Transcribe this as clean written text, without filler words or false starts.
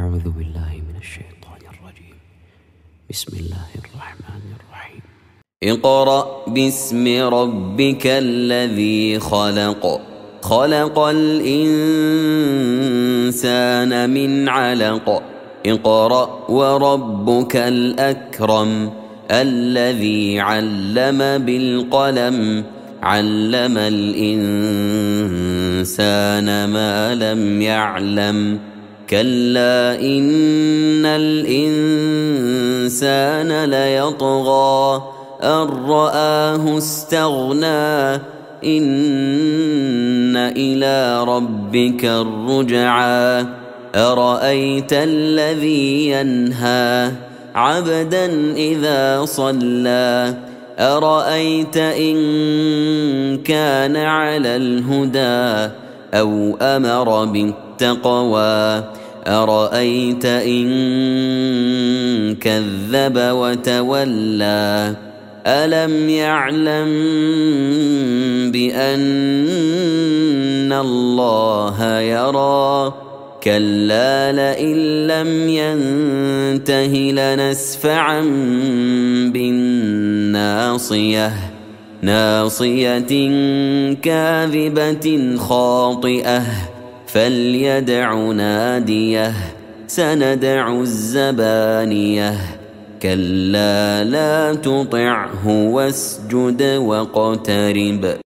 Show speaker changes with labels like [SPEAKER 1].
[SPEAKER 1] أعوذ بالله من الشيطان الرجيم. بسم الله الرحمن الرحيم.
[SPEAKER 2] اقرأ باسم ربك الذي خلق. خلق الإنسان من علق. اقرأ وربك الأكرم الذي علم بالقلم علم الإنسان ما لم يعلم. كلا إن الإنسان ليطغى أن رآه استغنى إن إلى ربك الرجعى. أرأيت الذي ينهى عبدا إذا صلى أرأيت إن كان على الهدى أو أمر بالتقوى أرأيت إن كذب وتولى ألم يعلم بأن الله يرى. كلا لئن لم ينته لنسفعا بالناصية ناصية كاذبة خاطئة فليدع ناديه سندع الزبانية. كلا لا تطعه واسجد واقترب.